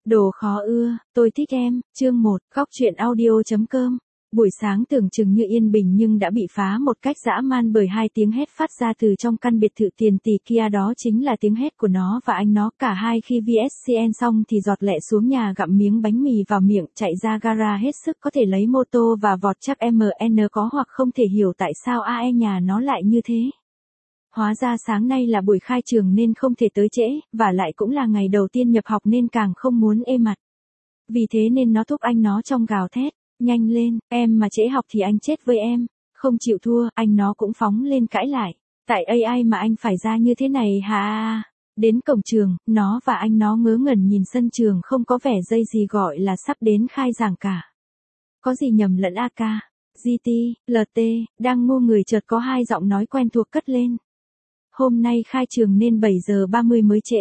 Đồ khó ưa, tôi thích em, chương 1, góc truyện audio.com. Buổi sáng tưởng chừng như yên bình nhưng đã bị phá một cách dã man bởi hai tiếng hét phát ra từ trong căn biệt thự tiền tỷ kia, đó chính là tiếng hét của nó và anh nó. Cả hai khi VSCN xong thì giọt lệ xuống nhà gặm miếng bánh mì vào miệng, chạy ra gara hết sức có thể lấy mô tô và vọt chắc MN có, hoặc không thể hiểu tại sao AE nhà nó lại như thế. Hóa ra sáng nay là buổi khai trường nên không thể tới trễ, và lại cũng là ngày đầu tiên nhập học nên càng không muốn ê mặt. Vì thế nên nó thúc anh nó trong gào thét, nhanh lên, em mà trễ học thì anh chết với em. Không chịu thua, anh nó cũng phóng lên cãi lại. Tại AI mà anh phải ra như thế này hả? Đến cổng trường, nó và anh nó ngớ ngẩn nhìn sân trường không có vẻ dây gì gọi là sắp đến khai giảng cả. Có gì nhầm lẫn AK, GT, LT, đang ngu người chợt có hai giọng nói quen thuộc cất lên. Hôm nay khai trường nên 7 giờ 30 mới trễ.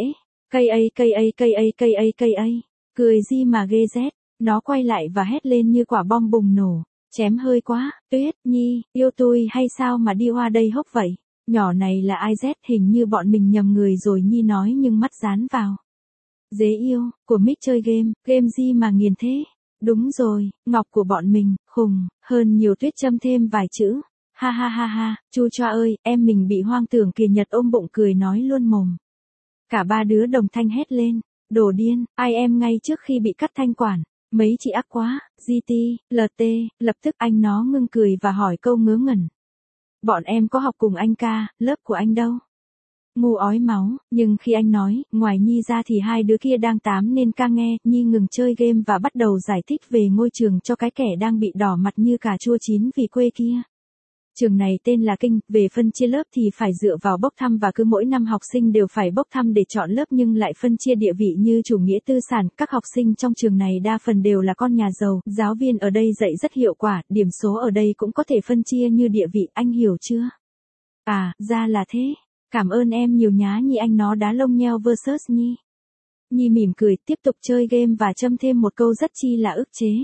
KA. Cười gì mà ghê rét. Nó quay lại và hét lên như quả bom bùng nổ. Chém hơi quá, Tuyết Nhi, yêu tôi hay sao mà đi qua đây hốc vậy? Nhỏ này là ai Z, hình như bọn mình nhầm người rồi Nhi nói nhưng mắt dán vào. Dế yêu, của Mick chơi game gì mà nghiền thế? Đúng rồi, Ngọc của bọn mình, khùng, hơn nhiều. Tuyết châm thêm vài chữ. Ha, chu choa ơi, em mình bị hoang tưởng kìa. Nhật ôm bụng cười nói luôn mồm. Cả ba đứa đồng thanh hét lên, đồ điên, ai em ngay trước khi bị cắt thanh quản. Mấy chị ác quá, GT, LT, lập tức anh nó ngưng cười và hỏi câu ngớ ngẩn. Bọn em có học cùng anh ca, lớp của anh đâu? Ngu ói máu, nhưng khi anh nói, ngoài Nhi ra thì hai đứa kia đang tám nên ca nghe. Nhi ngừng chơi game và bắt đầu giải thích về ngôi trường cho cái kẻ đang bị đỏ mặt như cà chua chín vì quê kia. Trường này tên là Kinh, về phân chia lớp thì phải dựa vào bốc thăm và cứ mỗi năm học sinh đều phải bốc thăm để chọn lớp, nhưng lại phân chia địa vị như chủ nghĩa tư sản. Các học sinh trong trường này đa phần đều là con nhà giàu, giáo viên ở đây dạy rất hiệu quả, điểm số ở đây cũng có thể phân chia như địa vị, anh hiểu chưa? À, ra là thế. Cảm ơn em nhiều nhá Nhi, anh nó đá lông nheo versus Nhi. Nhi mỉm cười, tiếp tục chơi game và châm thêm một câu rất chi là ức chế.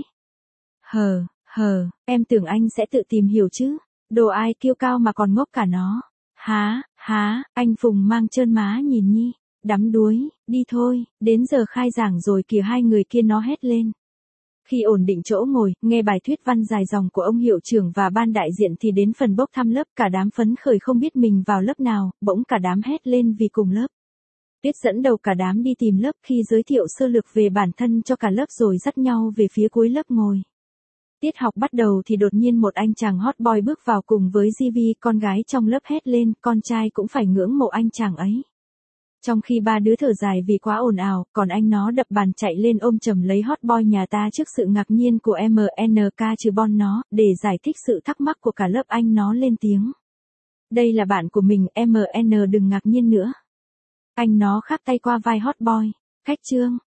Em tưởng anh sẽ tự tìm hiểu chứ. Đồ ai kiêu cao mà còn ngốc cả nó. Há, anh Phùng mang trơn má nhìn Nhi. Đắm đuối, đi thôi, đến giờ khai giảng rồi kìa, hai người kia nó hét lên. Khi ổn định chỗ ngồi, nghe bài thuyết văn dài dòng của ông hiệu trưởng và ban đại diện thì đến phần bốc thăm lớp, cả đám phấn khởi không biết mình vào lớp nào, bỗng cả đám hét lên vì cùng lớp. Tuyết dẫn đầu cả đám đi tìm lớp, khi giới thiệu sơ lược về bản thân cho cả lớp rồi dắt nhau về phía cuối lớp ngồi. Tiết học bắt đầu thì đột nhiên một anh chàng hot boy bước vào cùng với GV, con gái trong lớp hét lên, con trai cũng phải ngưỡng mộ anh chàng ấy. Trong khi ba đứa thở dài vì quá ồn ào, còn anh nó đập bàn chạy lên ôm chầm lấy hot boy nhà ta. Trước sự ngạc nhiên của MNK trừ bon nó, để giải thích sự thắc mắc của cả lớp, anh nó lên tiếng. Đây là bạn của mình, MN đừng ngạc nhiên nữa. Anh nó khắc tay qua vai hot boy. Khách trương,